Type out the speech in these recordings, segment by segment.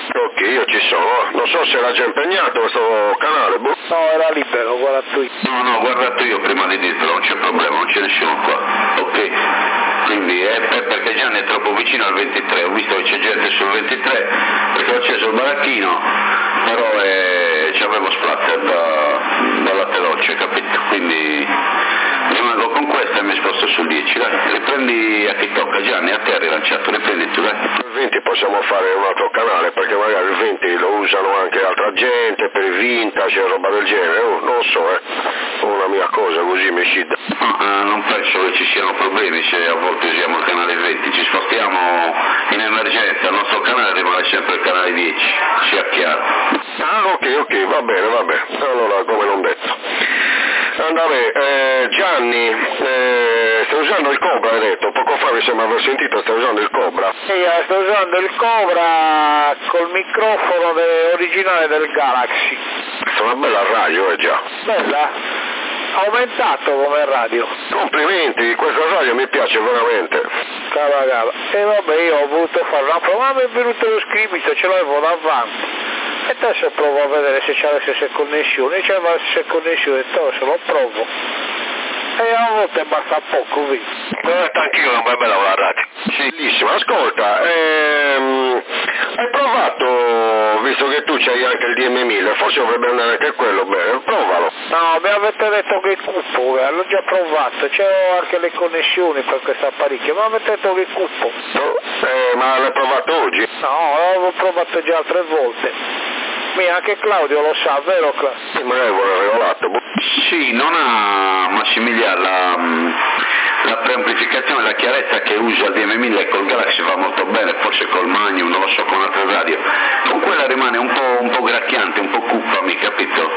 Ok, io ci sono. Non so se era già impegnato questo canale, boh. No, era libero, guarda tu. No, guardato io prima di dirtelo, non c'è problema, non c'è nessuno qua, ok? Quindi è perché Gianni è troppo vicino al 23, ho visto che c'è gente sul 23, perché ho acceso il baracchino, però c'avevo splatter dalla teloccia, capito? Quindi rimango con questa e mi sposto sul 10, dai, riprendi a chi tocca, Gianni, a te ha rilanciato, riprendi tu, dai. Il 20 possiamo fare un altro canale, perché magari il 20 lo usano anche altra gente, per il vintage e roba del genere, non so, una mia cosa così mi scida. Non penso che ci siano problemi se a volte usiamo il canale 20, ci spostiamo in emergenza, il nostro canale rimane sempre il canale 10, sia chiaro. Ah, ok, va bene, allora come non detto. Vabbè, Gianni, stai usando il Cobra, hai detto, poco fa mi sembra aver sentito, stai usando il Cobra. Sì, sto usando il Cobra col microfono originale del Galaxy. È una bella radio, già. Bella? Ha aumentato come radio. Complimenti, questa radio mi piace veramente. Cava. E vabbè, io ho voluto fare una prova, ma mi è venuto lo scrivito, ce l'avevo davanti. E adesso provo a vedere se c'è le stesse connessioni. C'è le stesse connessioni, adesso lo provo. E a volte basta poco, vedi. Anch'io è una bella la radio. Sì, bellissima. Ascolta, hai provato, visto che tu c'hai anche il DM1000, forse dovrebbe andare anche quello bene, provalo. No, mi avete detto che è cupo, l'ho già provato, c'ho anche le connessioni per questo apparecchio, ma avete detto che è cupo. No, ma l'hai provato oggi? No, l'avevo provato già 3 volte. Anche Claudio lo sa, vero Claudio? Sì, magari vuole regolato. Sì, non ha Massimiliano la preamplificazione, la chiarezza che usa il DM1000 col Galaxy va molto bene, forse col Magnum, non lo so, con altre radio. Con quella rimane un po' gracchiante, un po' cupa, mi capito?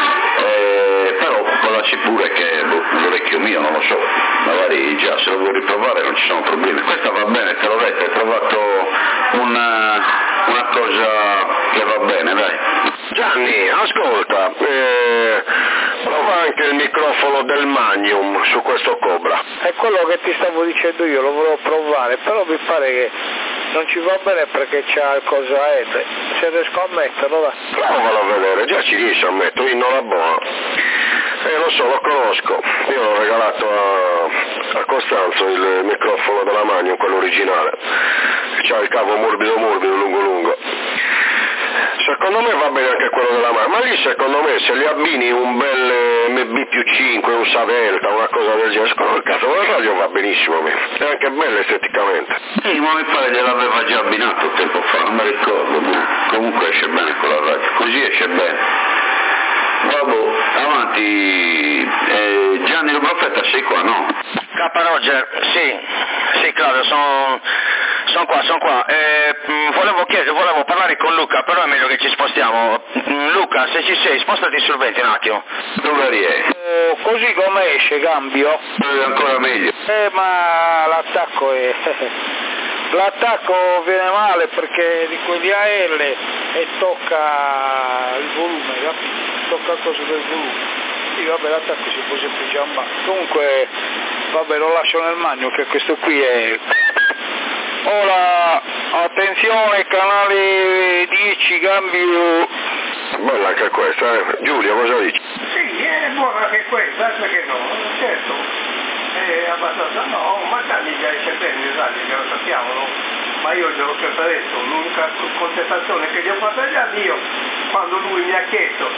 Però collaci pure che l'orecchio mio, non lo so, magari già se lo vuoi riprovare non ci sono problemi. Questa va bene, te l'ho detto, hai trovato una cosa che va bene, dai. Gianni, ascolta, prova anche il microfono del Magnum su questo Cobra. È quello che ti stavo dicendo io, lo volevo provare, però mi pare che non ci va bene perché c'ha il coso a Ede. Se riesco a metterlo, va. Provalo a vedere, già ci riesci a mettere, non la buona. Lo so, lo conosco, io l'ho regalato a Costanzo il microfono della Magnum, quello originale. C'ha il cavo morbido, lungo. Secondo me va bene anche quello della Magnum, ma lì secondo me se gli abbini un bel MB+5, un Savelta, una cosa del genere, secondo me il cazzo della radio va benissimo, è anche bella esteticamente. Sì, ma mi pare che l'aveva già abbinato tempo fa, non mi ricordo, comunque esce bene quella radio, così esce bene. Vabbè, avanti, Gianni il Profeta sei qua, no? K. Roger, sì Claudio, sono qua. Volevo parlare con Luca, però è meglio che ci spostiamo. Luca, se ci sei, spostati sul 20 un attimo. Dove riesci? Così come esce, cambio? Ancora meglio. Ma l'attacco è... L'attacco viene male perché di quelli AL e tocca il volume, capito? Tocca il coso del volume. Sì, vabbè, l'attacco si può sempre giambare. Comunque, vabbè, lo lascio nel magno che questo qui è... Ora, attenzione, canale 10, cambio... Bella anche questa, Giulia, cosa dici? Sì, è buona anche questa, perché no? Certo, è abbastanza, no, ma Gianni già esce bene, che lo sappiamo, no? Ma io gliel'ho sempre detto, l'unica contestazione che gli ho fatto a Gianni, io, quando lui mi ha chiesto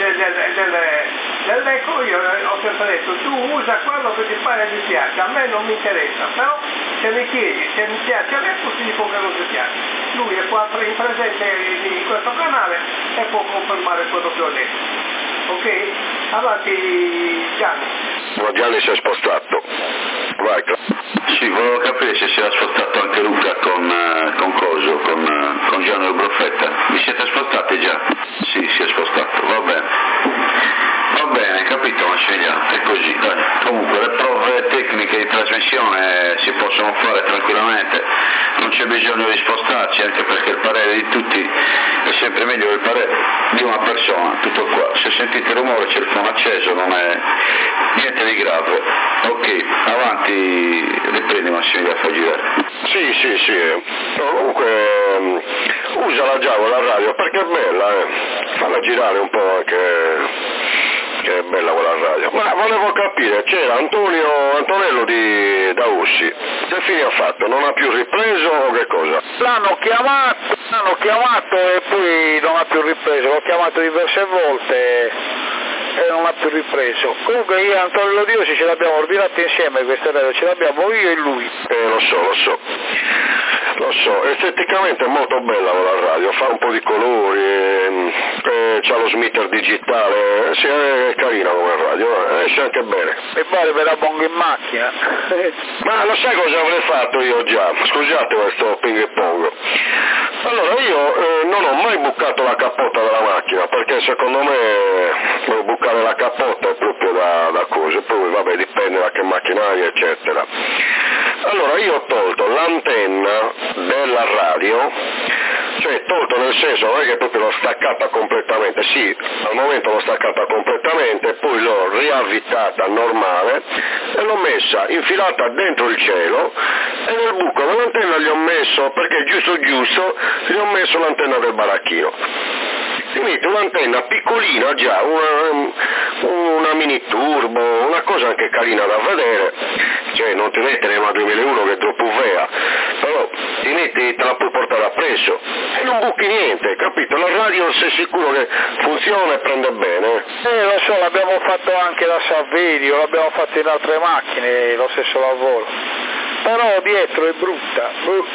dell'eco, io ho sempre detto, tu usa quello che ti pare e ti piace, a me non mi interessa, però se mi chiedi se mi piace a me, ti dico che non ti piace. Lui è qua in presente in questo canale e può confermare quello che ho detto. Ok? Avanti Gianni. Ma Gianni si è spostato. Vai. Sì, volevo capire se si era spostato anche Luca con Gianni il Profeta. Vi siete spostati già? Sì, si è spostato, va bene, capito Massimiliano, è così, dai. Comunque le prove tecniche di trasmissione si possono fare tranquillamente, non c'è bisogno di spostarci, anche perché il parere di tutti è sempre meglio del parere di una persona, tutto qua. Se sentite rumore c'è il phone acceso, non è niente di grave. Ok, avanti, riprendi Massimiliano, fai girare. Sì. No, comunque usala già quella radio perché è bella, falla girare un po' anche, che è bella quella radio. Ma volevo capire, c'era Antonello di Daussi, che fine ha fatto? Non ha più ripreso o che cosa? L'hanno chiamato e poi non ha più ripreso, l'ho chiamato diverse volte e non ha più ripreso. Comunque io e Antonello Daussi ce l'abbiamo ordinate insieme queste radio, ce l'abbiamo io e lui. Lo so, esteticamente è molto bella quella radio, fa un po' di colori, c'ha lo smitter digitale, sì, è carina come radio, esce anche bene. Mi pare me la pongo in macchina. Ma lo sai cosa avrei fatto io già? Scusate questo ping pong. Allora io non ho mai bucato la cappotta della macchina, perché secondo me bucare la cappotta è proprio da cose, poi vabbè dipende da che macchinaria eccetera. Allora io ho tolto l'antenna della radio, cioè tolto nel senso non è che proprio l'ho staccata completamente, sì, al momento l'ho staccata completamente, poi l'ho riavvitata normale e l'ho messa infilata dentro il cielo e nel buco dell'antenna gli ho messo, perché giusto gli ho messo l'antenna del baracchino. Si mette un'antenna piccolina già, una mini turbo, una cosa anche carina da vedere, cioè non ti metti una 2001 che è troppo vea, però te la puoi portare appresso e non buchi niente, capito? La radio sei sicuro che funziona e prende bene. Lo so, l'abbiamo fatto anche da Saverio, l'abbiamo fatto in altre macchine, lo stesso lavoro, però dietro è brutta.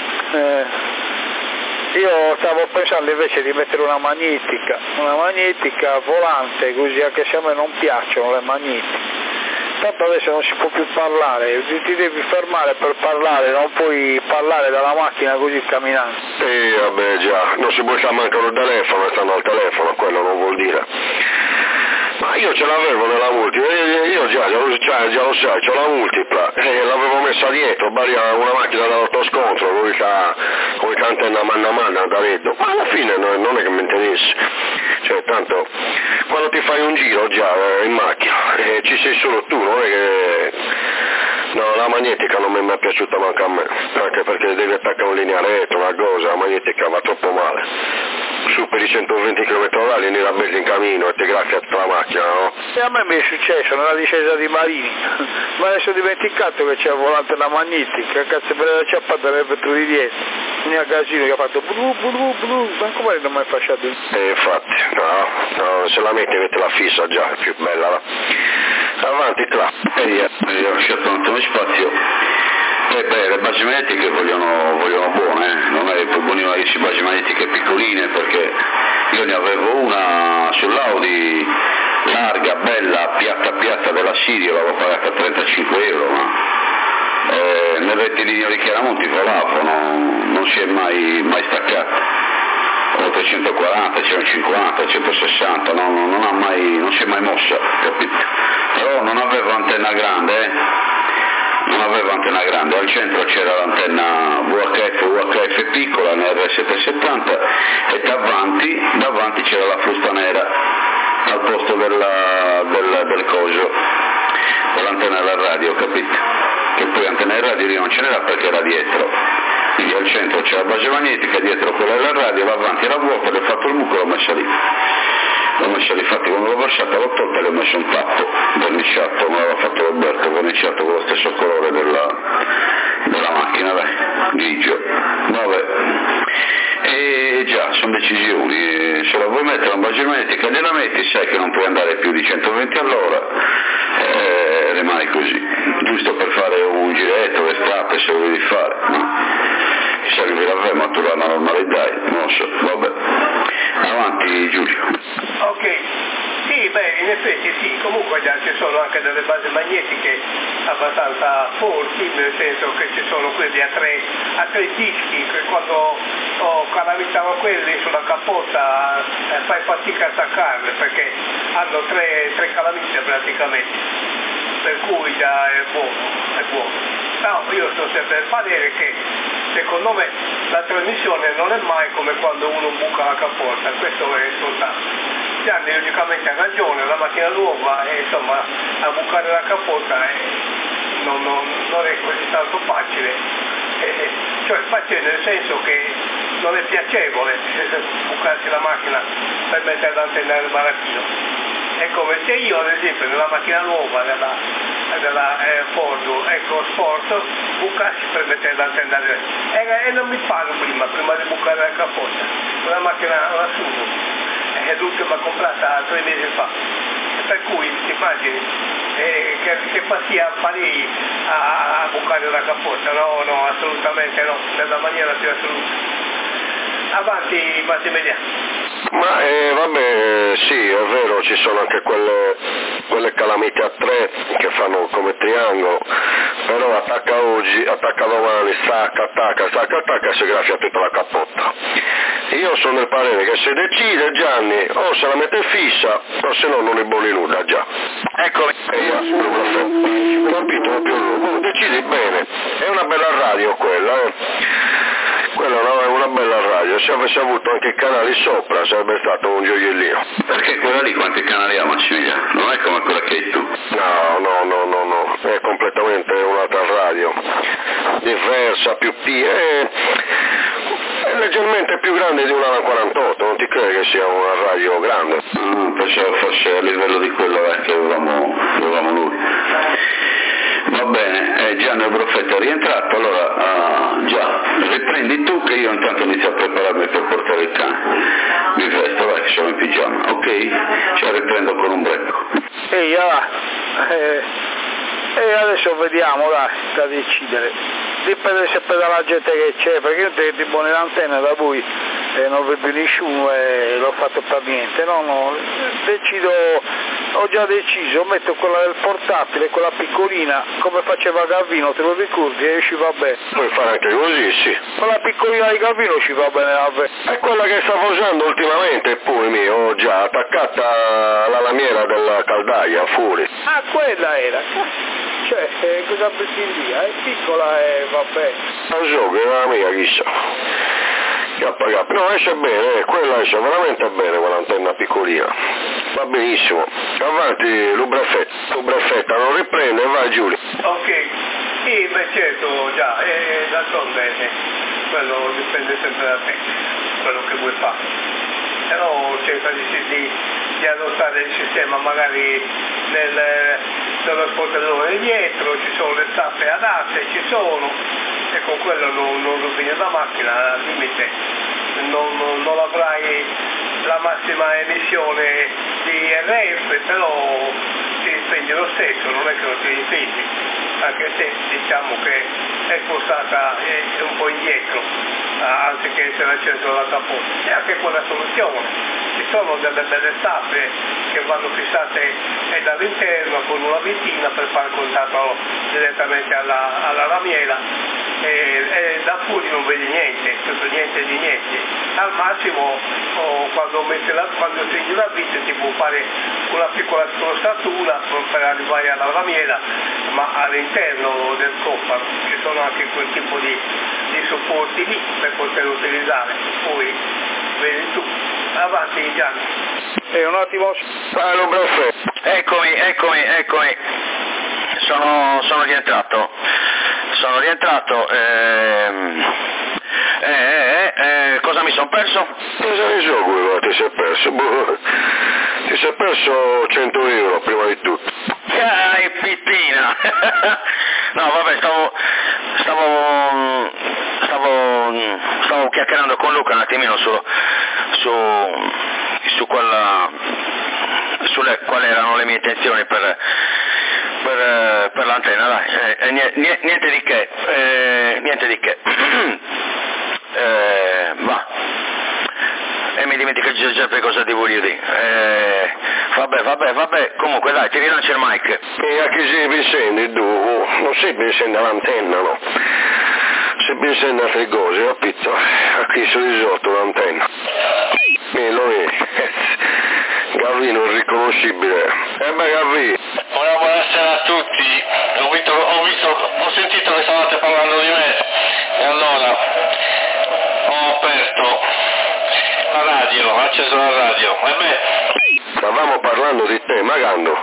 Io stavo pensando invece di mettere una magnetica volante, così, anche se a me non piacciono le magnetiche. Tanto adesso non si può più parlare, ti devi fermare per parlare, non puoi parlare dalla macchina così camminando. Vabbè già, non si può usare manco il telefono, stanno al telefono, quello non vuol dire. Ma io ce l'avevo nella multipla, io già lo sai, c'ho la multipla, l'avevo messa dietro, una macchina dall'autoscontro, con il antenna manna da veddo, ma alla fine non è che mi interessa, cioè tanto quando ti fai un giro già in macchina ci sei solo tu, non è che... No, la magnetica non mi è mai piaciuta manco a me, anche perché devi attaccare un linealetto, una cosa, la magnetica va troppo male. Superi 120 km/h, vieni da belli in cammino e ti graffi a tutta la macchina, no? E a me mi è successo nella discesa di Marini, ma adesso ho dimenticato che c'è il volante la magnetica, cazzo me l'ha ciappata nel vetro di dietro, un casino che ha fatto blu, ma come non mi hai fasciato? Infatti, no, se la metti la fissa già, è più bella, va. Avanti, là. Ho lasciato tanto spazio. Le basi magnetiche vogliono buone, non è buonissime basi magnetiche piccoline, perché io ne avevo una sull'Audi larga, bella, piatta della Sirio, l'avevo pagata 35 euro, ma nel rettilineo di Chiaramonti volavo, non si è mai staccata. 840, 150, 160, non si è mai mossa, capito? Però non avevo antenna grande, al centro c'era l'antenna VHF piccola, NR770, e davanti c'era la frusta nera al posto del coso, dell'antenna della radio, capito? Che poi antenna della radio non ce n'era perché era dietro. Quindi al centro c'è la base magnetica, dietro quella della radio, davanti era vuota, ho fatto il buco e l'ho messa lì. Infatti quando l'ho versata l'ho tolta e le ho messo un tappo verniciato, me l'aveva fatto Roberto, verniciato con lo stesso colore della macchina, dai, grigio. Vabbè. E già, sono decisioni, se la vuoi mettere una base magnetica gliela metti, sai che non puoi andare più di 120 all'ora, rimani così, giusto per fare un giretto, le strappe se lo devi fare, no? Se arrivi la ferma tu la normalità, non lo so, vabbè. Avanti Giulio. Ok, sì, in effetti sì, comunque già ci sono anche delle basi magnetiche abbastanza forti, nel senso che ci sono quelli a tre dischi, che quando calamitavo quelli sulla cappotta fai fatica a staccarle perché hanno tre calamite praticamente, per cui già è buono. No, io sto sempre a parere che secondo me la trasmissione non è mai come quando uno buca la cappotta, questo è soltanto. Gianni logicamente ha ragione, la macchina nuova insomma a bucare la cappotta non è così tanto facile, cioè facile nel senso che non è piacevole bucarsi la macchina per mettere l'antenna nel baracchino. È come se io ad esempio nella macchina nuova della Ford EcoSport bucassi per mettere l'antenna e non mi pago prima di bucare la capotta. Una macchina Subaru è l'ultima comprata 3 mesi fa, per cui ti immagini che passia farei a bucare la capotta? No, assolutamente no, nella maniera più assoluta. Avanti Massimiliano. Ma vabbè, sì, è vero, ci sono anche quelle calamite a 3 che fanno come triangolo, però attacca oggi, attacca domani, stacca, attacca e si graffia tutta la cappotta. Io sono del parere che se decide Gianni o se la mette fissa o se no non è buoni nulla già. Ecco. Capito? Decidi bene, è una bella radio quella è una bella radio, se avesse avuto anche i canali sopra sarebbe stato un gioiellino. Perché quella lì quanti canali ha Massimiliano? Non è come quella che hai tu. No, è completamente un'altra radio, diversa, più è leggermente più grande di una 48, non ti credi che sia una radio grande? Pensavo fosse a livello di quello che avevamo noi. Va bene, Gianni il Broffetto è rientrato, allora già, riprendi tu che io intanto inizio a prepararmi per portare il cane. Mi vesto, vai, siamo in pigiama, ok? Ci riprendo con un brecco. Adesso vediamo, dai, da decidere. Dipende sempre dalla gente che c'è, perché io ti tipo nell'antenna da voi non vedo nessuno e l'ho fatto per niente, no, decido, ho già deciso, metto quella del portatile, quella piccolina, come faceva Gavino, te lo ricordi? E ci va bene. Puoi fare anche così, sì. Quella piccolina di Gavino ci va bene, vabbè. È quella che stavo usando ultimamente, pure mio, già attaccata alla lamiera della caldaia, fuori. Ah, quella era. Cioè, cosa metti via? È piccola e vabbè. Non so, che è la mia, chissà. No, esce bene, quella esce veramente bene, quell'antenna piccolina. Va benissimo. Avanti, Lubreffetta, non riprende, vai Giulio. Ok, sì, beh certo, già, d'altronde quello dipende sempre da te, quello che vuoi fare. Però cerca di adottare il sistema magari nello sportello dietro, ci sono le tappe adatte, e con quello non rovini la macchina, al limite non avrai la massima emissione di RF, però ti spendi lo stesso, non è che non ti rispendi, anche se diciamo che è spostata un po' indietro, anziché essere al centro della capotta. E anche quella soluzione. Ci sono delle belle tappe che vanno fissate dall'interno con una vitina per fare contatto direttamente alla lamiera e da fuori non vedi niente, tutto niente di niente. Al massimo quando segni la vite ti può fare una piccola scrostatura per arrivare alla lamiera, ma all'interno del cofano ci sono anche quel tipo di supporti lì per poter utilizzare. Poi vedi tu. Avanti Gianni. Un attimo. Allora, perfetto. Eccomi. Sono rientrato. Cosa mi sono perso? Cosa ne so quello ti sei perso? Ti sei perso 100 euro prima di tutto. Pittina! No, vabbè, stavo chiacchierando con Luca un attimino su quali erano le mie intenzioni per l'antenna, dai, niente di che. Va. E mi dimentico sempre cosa ti voglio dire. Vabbè, comunque dai, ti rilancio il mic. E a chi si pensendi tu? Non si pensendi all'antenna, no? Si pensendi a altre cose, capito? A chi si risotto l'antenna. E lo è. Gavino è riconoscibile. Beh Gavino. Buonasera a tutti. Ho sentito che stavate parlando di me e allora ho aperto la radio, ho acceso la radio. Stavamo parlando di te, magando.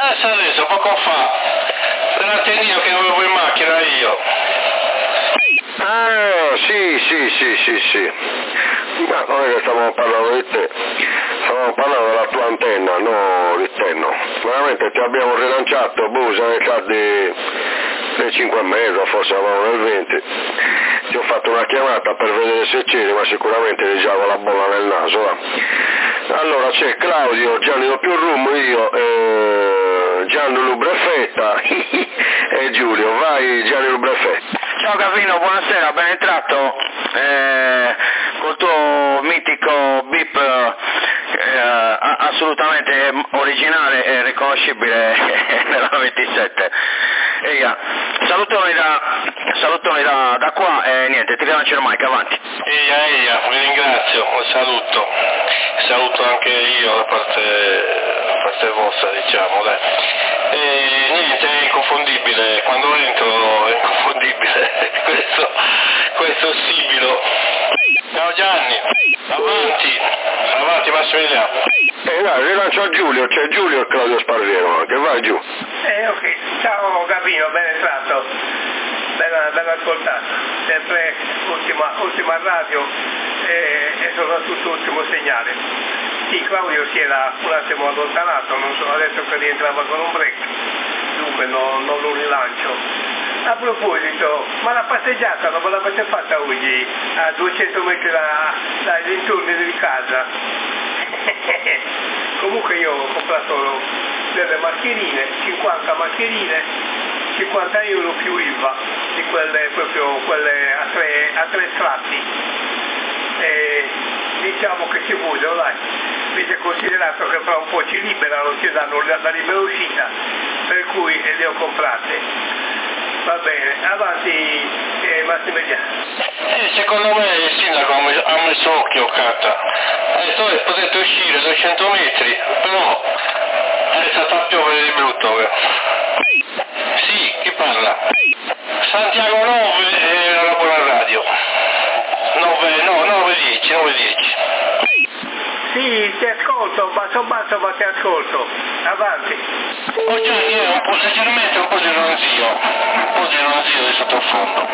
Adesso, poco fa, dell'antennino che avevo in macchina io. Ah, sì. Ma non è che stavamo parlando di te, stavamo parlando della tua antenna, no di te no. Veramente ti abbiamo rilanciato, siamo entrati alle 5:30, forse eravamo nel 20. Ti ho fatto una chiamata per vedere se c'eri, ma sicuramente eri già con la bolla nel naso, va. Allora c'è Claudio, Gianni Do Più Rum, io, Gianni Lubrefetta e Giulio. Vai Gianni Lubrefetta. Ciao Gavino, buonasera, ben entrato col tuo mitico beep assolutamente originale e riconoscibile nella 27. Salutoni da qua e niente, ti rilancio il mic, avanti. Eia, vi ringrazio, un saluto anche io da parte vostra, diciamo, dai. E niente, è inconfondibile, quando entro è inconfondibile questo sibilo. Ciao Gianni, avanti Massimiliano. Dai, rilancio a Giulio, c'è Giulio e Claudio Sparviero anche, vai giù. Ok, ciao Gavino, ben entrato, ben ascoltato, sempre ultima radio e soprattutto ultimo segnale. Sì, Claudio si era un attimo allontanato, non so, adesso che rientrava con un break, dunque non lo rilancio. A proposito, ma la passeggiata non ve l'avete fatta oggi a 200 metri dai dintorni di casa? Comunque io ho comprato delle mascherine, 50 mascherine, 50 euro più IVA, di quelle a tre strati. E diciamo che ci vogliono, dai, visto considerato che fra un po' ci liberano, ci danno la libera uscita, per cui le ho comprate. Va bene, avanti Massimiliano. Secondo me il sindaco ha messo occhio, Catta. Ha detto che potete uscire 200 metri, però è stato a piovere di brutto. Sì, chi parla? Santiago 9 era la buona radio. 9-10. Sì, ti ascolto, basso ma ti ascolto. Avanti. Oh Gianni, leggermente un po' di ronzio di sottofondo.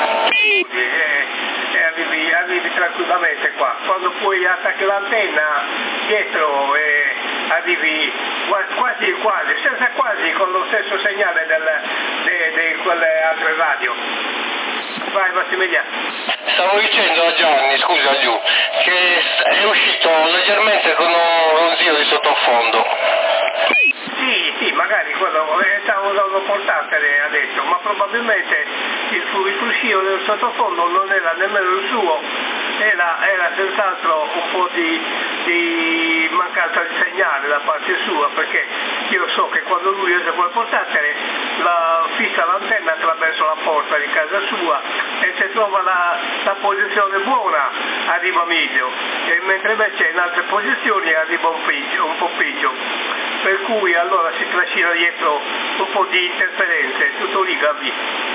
Arrivi tranquillamente qua. Quando poi attacchi l'antenna dietro arrivi quasi, senza quasi, con lo stesso segnale di quelle altre radio. Vai Massimiliano. Stavo dicendo a Gianni, scusa giù, che è uscito leggermente con un ronzio di sottofondo. Sì, magari quello stavo usando portatile adesso, ma probabilmente il fruscio del sottofondo non era nemmeno il suo, era senz'altro un po' di mancanza di segnale da parte sua, perché io so che quando lui usa quel portatile fissa l'antenna attraverso la porta di casa sua e se trova la posizione buona arriva meglio, mentre invece in altre posizioni arriva un po' peggio, per cui allora si trascina dietro un po' di interferenze, tutto lì Gabi.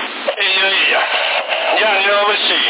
Gianni, dove sei?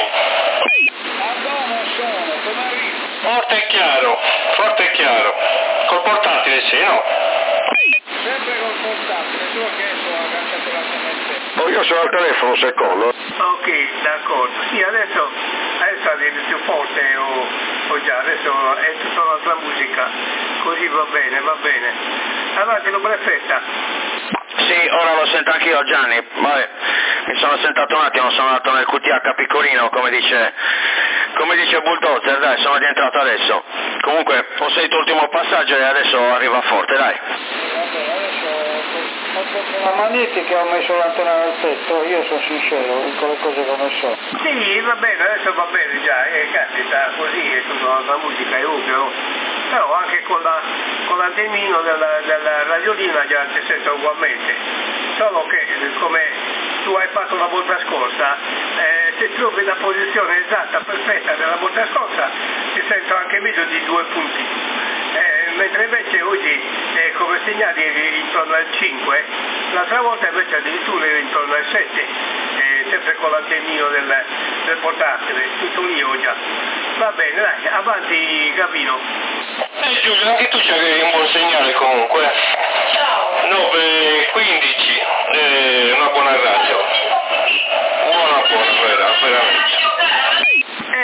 Forte e chiaro. Col portatile sì, no? Sempre col portatile, tu che sono cantato la Io sono al telefono un secondo. Ok, d'accordo. Sì, adesso arrivi più forte o già, adesso è tutta un'altra musica. Così va bene. Avanti, Lubrefetta. Sì, ora lo sento anch'io Gianni, vabbè, mi sono sentato un attimo, sono andato nel QTH piccolino, come dice Bulldozer, dai, sono rientrato adesso. Comunque ho sentito l'ultimo passaggio e adesso arriva forte, dai. Vabbè, adesso ho preso la magnetica e ho messo l'antenna nel petto, io sono sincero con le cose come sono. Sì, va bene, adesso va bene già, capita così, è tutta un'altra musica, è ovvio. Però anche con l'antennino della radiolina già si sente ugualmente. Solo che come tu hai fatto la volta scorsa, se trovi la posizione esatta, perfetta della volta scorsa, si sente anche meglio di 2 punti. Mentre invece oggi come segnali eri intorno al 5, l'altra volta invece addirittura eri intorno al 7, sempre con l'antennino del portatile, tutto lì già. Va bene, dai, avanti Gavino. Giulio, anche tu c'hai un buon segnale comunque. Ciao. 9-15, una buona radio. Buona, veramente.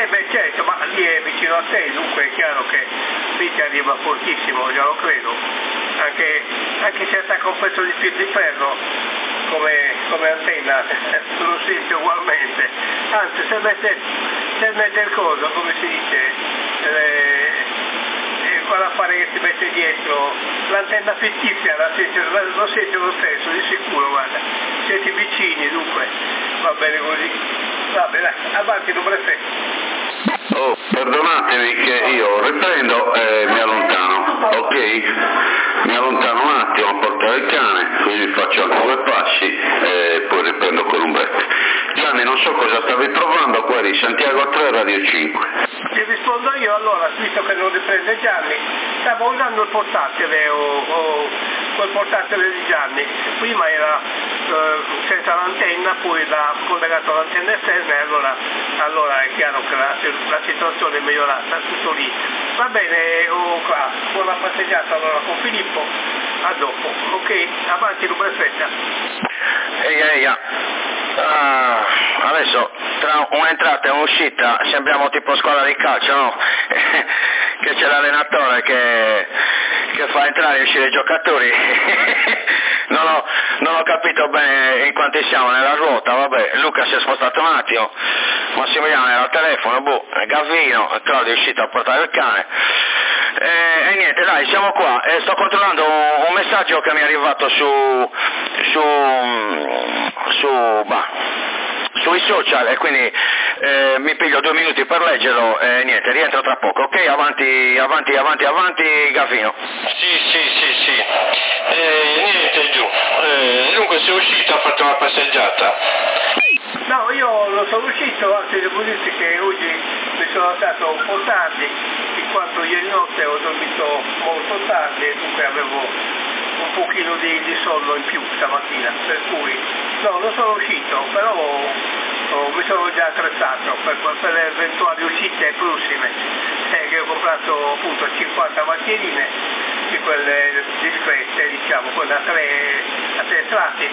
Beh certo, ma lì è vicino a te, dunque è chiaro che lì ti arriva fortissimo, già lo credo. Anche se attacca un pezzo di fil di ferro come antenna, lo sente ugualmente. Anzi, se mette il coso, come si dice, quell'affare che si mette dietro, l'antenna fittizia, lo sente lo stesso, di sicuro, guarda. Siete vicini, dunque, va bene così. Vabbè, dai, avanti, numero 6. Oh, perdonatemi che io riprendo e mi allontano, ok? Mi allontano un attimo a portare il cane, così faccio anche 2 passi e poi riprendo con un break. Gianni, non so cosa stavi provando qua di Santiago 3 Radio 5. Ti rispondo io allora, visto che non riprende Gianni, stavo usando il portatile o quel portatile di Gianni, prima era senza l'antenna, poi l'ha collegato all'antenna esterna e allora è chiaro che la situazione è migliorata, tutto lì. Va bene, qua, buona passeggiata allora con Filippo, a dopo, ok? Avanti, numero 7. Ehi. Adesso tra un'entrata e un'uscita sembriamo tipo squadra di calcio, no? Che c'è l'allenatore che fa entrare e uscire i giocatori. Non ho capito bene in quanti siamo nella ruota, vabbè, Luca si è spostato un attimo, Massimiliano era al telefono, Gavino, Claudio è uscito a portare il cane. E niente, dai, siamo qua. Sto controllando un messaggio che mi è arrivato sui social e quindi mi piglio 2 minuti per leggerlo e niente, rientro tra poco, ok? Avanti Gavino. Sì. Niente giù. Dunque sei uscito, ha fatto una passeggiata. No, io non sono uscito, anzi devo dirti che oggi mi sono alzato un po' tardi, in quanto ieri notte ho dormito molto tardi e dunque avevo un pochino di sonno in più stamattina, per cui no, non sono uscito, però mi sono già attrezzato per le eventuali uscite prossime, che ho comprato appunto 50 mascherine, di quelle discrete, diciamo, quelle a tre strati,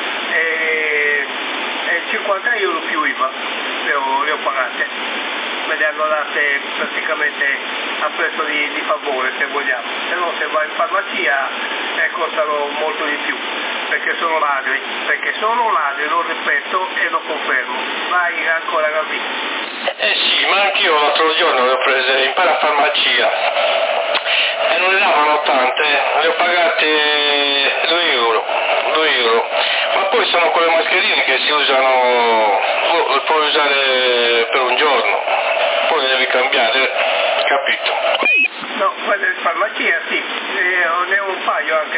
e 50 euro più IVA le ho pagate, me le hanno date praticamente a prezzo di favore, se vogliamo, se no se vai in farmacia costano molto di più, perché sono ladri, lo ripeto e lo confermo. Vai ancora Gavino. Sì, ma anch'io l'altro giorno le ho prese in parafarmacia e non ne davano tante, le ho pagate 2 euro, ma poi sono quelle mascherine che si usano, le puoi usare per un giorno, poi le devi cambiare, capito? No, quelle in farmacia sì, ne ho un paio anche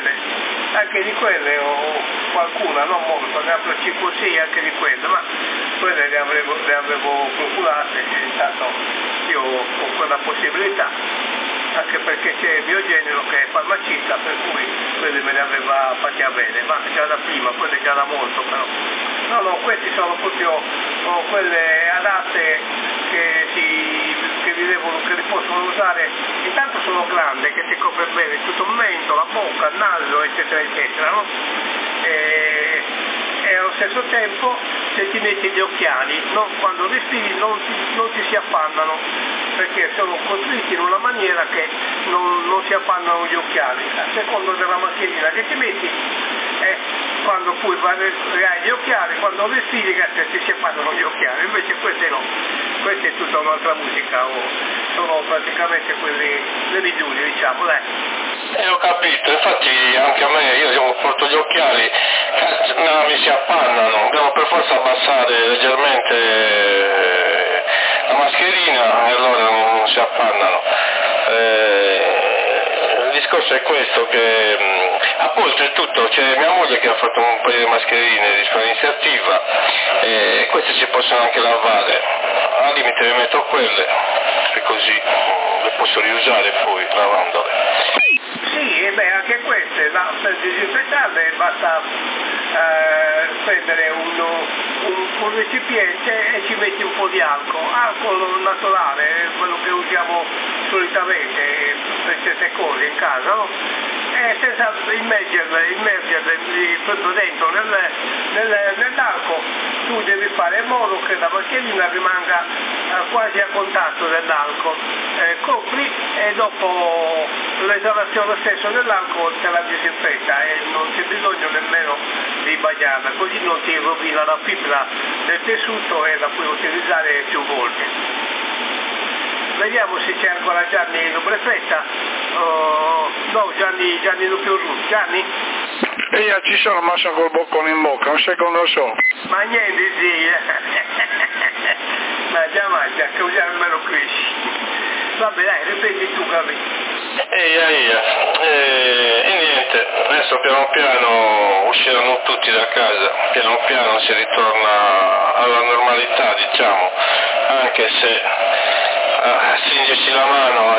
di quelle ho qualcuna, non molto, ne apro 5-6 anche di quelle, ma quelle le avevo procurate, intanto io ho quella possibilità, anche perché c'è il mio genero che è farmacista, per cui quelle me le aveva fatte avere, ma già da prima, quelle già da molto però. No, questi sono proprio quelle adatte che li possono usare, intanto sono grandi, che ti copre bene tutto il mento, la bocca, il naso, eccetera, eccetera, no? E allo stesso tempo se ti metti gli occhiali, no? Quando respiri non ti si appannano, perché sono costruiti in una maniera che non si appannano gli occhiali, a seconda della mascherina che ti metti, quando poi hai gli occhiali, quando respiri ti si appannano gli occhiali, invece queste no, questa è tutta un'altra musica, sono praticamente quelli le migliori, diciamo, dai. Ho capito, infatti anche a me, io porto gli occhiali, mi si appannano, devo per forza abbassare leggermente la mascherina e allora non si appannano. Il discorso è questo, che oltretutto c'è mia moglie che ha fatto un paio di mascherine di iniziativa e queste si possono anche lavare, al limite le metto quelle e così le posso riusare poi lavandole. Sì, anche queste, per disinfettarle basta prendere un recipiente e ci metti un po' di alcol naturale, quello che usiamo solitamente per certe cose in casa, no? E senza immergerle proprio dentro nell'alcol, tu devi fare in modo che la mascherina rimanga quasi a contatto dell'alcol, copri e dopo l'esalazione stesso dell'alcol te la disinfetta e non c'è bisogno nemmeno di bagnarla, così non ti rovina la fibra del tessuto e la puoi utilizzare più volte. Vediamo se c'è ancora Gianni Lubrefetta, no, Gianni Lupiorru. Gianni? Io ci sono, ma sono col boccone in bocca, un secondo solo. Ma niente, sì. Ma già mangia, che usiamo almeno qui. Vabbè, dai, ripeti tu, Gabi. E niente, adesso piano piano usciranno tutti da casa, piano piano si ritorna alla normalità, diciamo, anche se stringersi la mano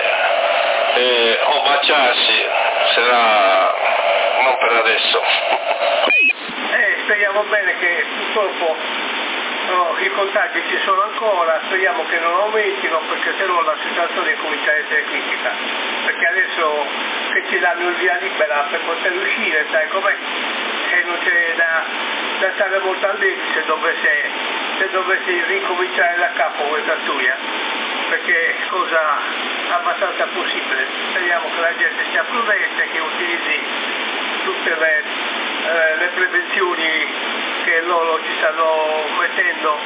o baciarsi sarà non per adesso. Speriamo bene che purtroppo i contagi ci sono ancora, speriamo che non aumentino perché sennò la situazione comincia a essere critica, perché adesso che ci danno il via libera per poter uscire, sai com'è? E non c'è da stare molto allegri se dovessi ricominciare da capo questa storia, perché è cosa abbastanza possibile. Speriamo che la gente sia prudente, che utilizzi tutte le prevenzioni che loro ci stanno mettendo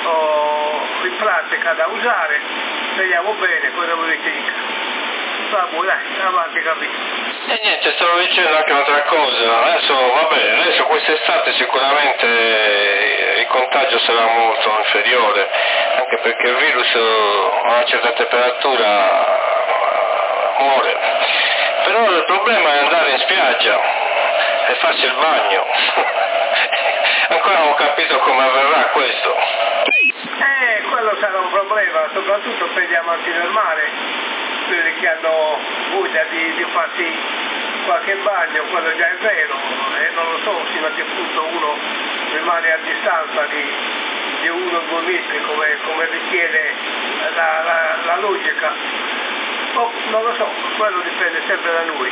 in pratica da usare. Vediamo bene cosa volete dire. Vabbè, dai, avanti, capito. E niente, stavo dicendo anche un'altra cosa, adesso quest'estate sicuramente il contagio sarà molto inferiore, anche perché il virus a una certa temperatura muore, però il problema è andare in spiaggia e farsi il bagno. Ancora non ho capito come avverrà questo. Quello sarà un problema, soprattutto per gli amanti del mare, quelli che hanno voglia di farsi qualche bagno, quello già è vero, e non lo so fino a che punto uno rimane a distanza di 1 o 2 metri come richiede la logica. Non lo so, quello dipende sempre da noi.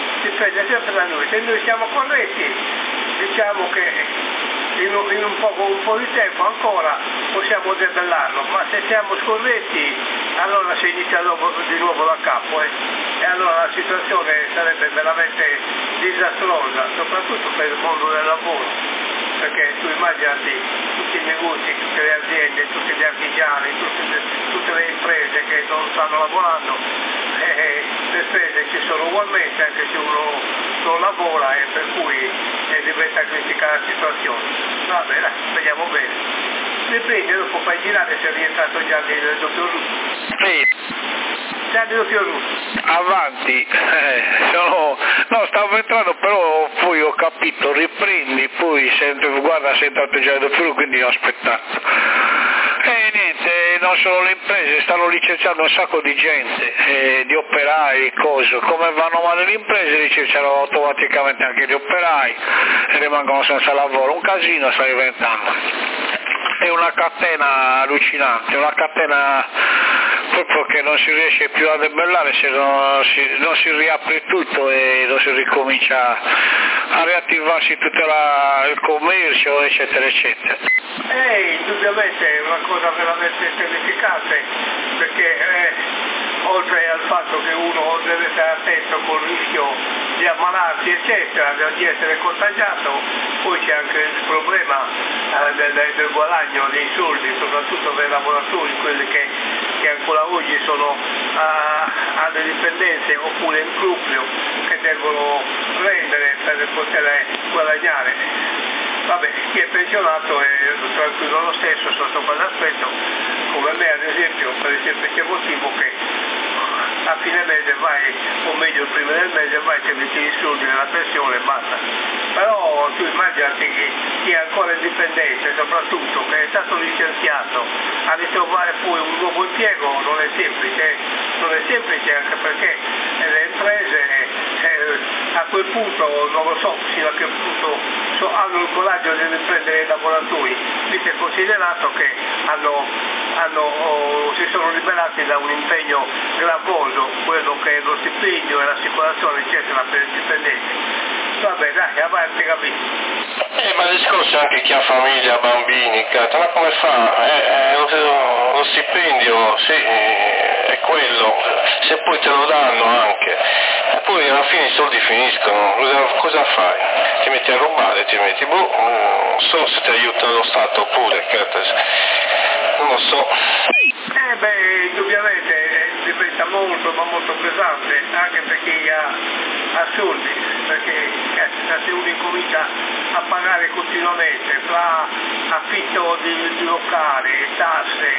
Se noi siamo corretti, diciamo che in un po' di tempo ancora possiamo debellarlo, ma se siamo scorretti allora si inizia di nuovo da capo e allora la situazione sarebbe veramente disastrosa, soprattutto per il mondo del lavoro, perché tu immaginati tutti i negozi, tutte le aziende, tutti gli artigiani, tutte le imprese che non stanno lavorando, le spese ci sono ugualmente anche se uno non lavora e per cui diventa critica la situazione. Vabbè, dai, vediamo bene. Riprendi, dopo fai girare se è rientrato Gianni del dottor Russo. Sì. Gianni del dottor Russo. Avanti, no, stavo entrando, però poi ho capito, riprendi, poi guarda, sei entrato già del dottor, quindi ho aspettato. E niente, non solo le imprese, stanno licenziando un sacco di gente, di operai, cose. Come vanno male le imprese licenziano automaticamente anche gli operai e rimangono senza lavoro. Un casino sta diventando. È una catena allucinante, una catena proprio che non si riesce più a debellare se non si riapre tutto e non si ricomincia a riattivarsi tutto il commercio, eccetera, eccetera. Indubbiamente è una cosa veramente terrificante, perché oltre al fatto che uno deve stare attento col rischio di ammalarsi, eccetera, di essere contagiato, poi c'è anche il problema del guadagno dei soldi, soprattutto per i lavoratori, quelli che ancora oggi sono alle dipendenze oppure in proprio, che devono rendere per poter guadagnare. Vabbè, chi è pensionato è tranquillo lo stesso sotto quell'aspetto, come me ad esempio, per il semplice motivo che a fine mese vai, o meglio prima del mese vai, ti metti i soldi nella pensione e basta. Però tu immaginati che chi è ancora indipendente, soprattutto che è stato licenziato, a ritrovare poi un nuovo impiego non è semplice anche perché le imprese a quel punto non lo so fino a che punto hanno il coraggio di riprendere i lavoratori, visto e considerato che hanno si sono liberati da un impegno gravoso, quello che è lo stipendio e l'assicurazione eccetera per i dipendenti. Vabbè dai, avanti, capito? Ma il discorso è anche chi ha famiglia, bambini, ma come fa? Lo stipendio, sì, è quello, se poi te lo danno anche, e poi alla fine i soldi finiscono, cosa fai? Ti metti a rubare, non so se ti aiuta lo Stato oppure, non lo so. Indubbiamente diventa molto ma molto pesante anche per chi ha soldi, perché se uno incomincia a pagare continuamente fra affitto di locali, tasse,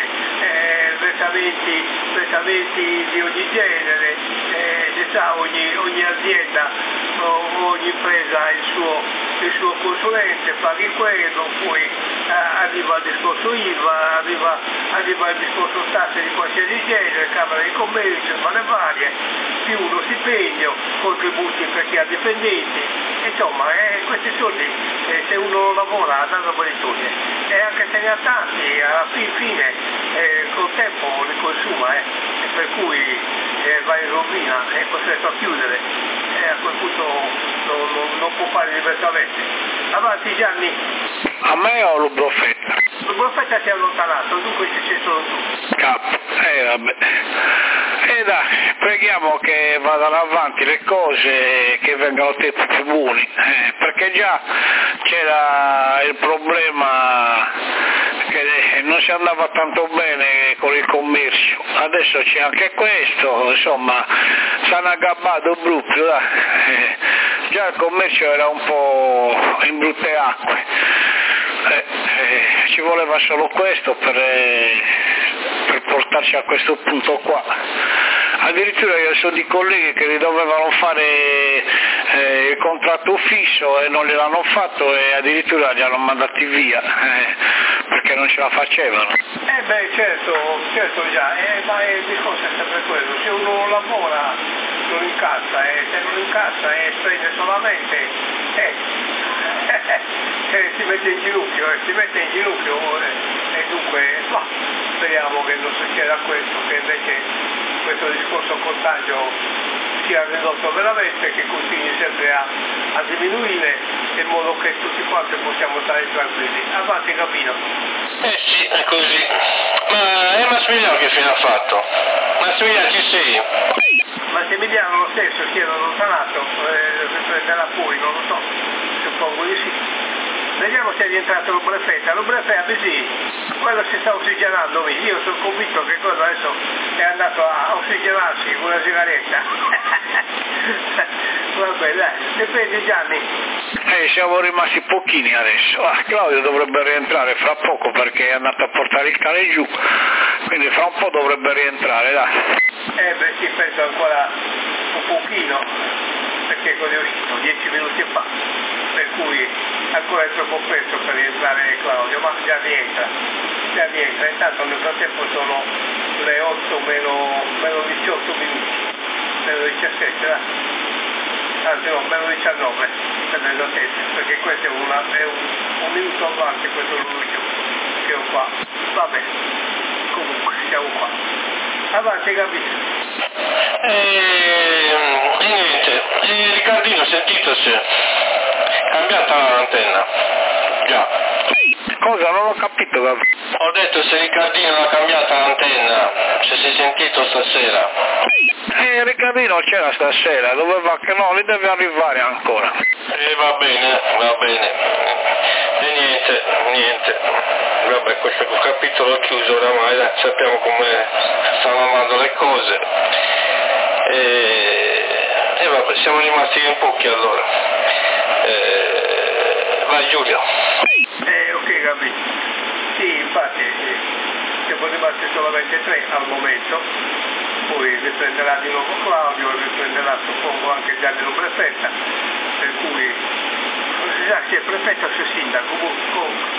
versamenti di ogni genere, ogni azienda ogni impresa ha il suo consulente, paghi quello, poi arriva il discorso IVA, arriva il discorso tasse di qualsiasi genere, Camera di Commercio, ma le varie, più uno stipendio, contributi per chi ha dipendenti, insomma questi soldi se uno non lavora danno buoni soldi e anche se ne ha tanti alla fine col tempo li consuma e per cui va in rovina, è costretto a chiudere e a quel punto non può fare diversamente. Avanti Gianni. A me o Lubrofetta? Lubrofetta si è allontanato, dunque ci sei solo tu. Capo, vabbè. Dai, preghiamo che vadano avanti le cose, che vengano tempi più buoni, perché già c'era il problema che non si andava tanto bene con il commercio, adesso c'è anche questo, insomma, s'hanno aggabbato brutto, dai. Già il commercio era un po' in brutte acque, ci voleva solo questo per portarci a questo punto qua. Addirittura io so di colleghi che li dovevano fare il contratto fisso e non gliel'hanno fatto e addirittura li hanno mandati via perché non ce la facevano. Certo già, ma il discorso è sempre quello, se uno lavora non incassa e se non incassa e spende solamente si mette in ginocchio e dunque speriamo che non succeda questo, che invece questo discorso contagio sia ridotto veramente, che continui sempre a diminuire in modo che tutti quanti possiamo stare tranquilli. Avanti Capino. Sì, è così. Ma è Massimiliano che fine ha fatto? Massimiliano ci sei? Massimiliano lo stesso si era allontanato, riprenderà poi, non lo so, suppongo di sì. Vediamo se è rientrato Lubrefetta. Lubrefetta, sì, quello si sta ossigenando, io sono convinto che quello adesso è andato a ossigenarsi con una sigaretta. Vabbè dai, dipende Gianni. Siamo rimasti pochini adesso. Claudio dovrebbe rientrare fra poco perché è andato a portare il cane giù, quindi fra un po' dovrebbe rientrare, dai. Sì, penso ancora un pochino, perché quello è uscito 10 minuti fa, per cui ancora è troppo presto per rientrare Claudio, ma già rientra, intanto nel frattempo sono le 8 meno 18 minuti, meno 17, anzi no, meno 19 per l'esattezza, perché questo è un minuto avanti, questo è l'orologio che ho qua, vabbè, comunque siamo qua, avanti capito. Niente, Riccardino, sentito se cambiata l'antenna, già. Cosa? Non ho capito. Ho detto se Riccardino l'ha cambiata l'antenna, se si è sentito stasera. Riccardino c'era stasera, li deve arrivare ancora. Va bene. E niente. Vabbè, questo capitolo è chiuso oramai, sappiamo come stanno andando le cose. E vabbè, siamo rimasti in pochi allora. Vai Giulio. Ok, capito. Sì, infatti siamo rimasti solamente 3 al momento, poi riprenderà di nuovo Claudio, riprenderà suppongo anche Gianni Lubrefetta, per cui già si è prefetto sia sindaco comunque.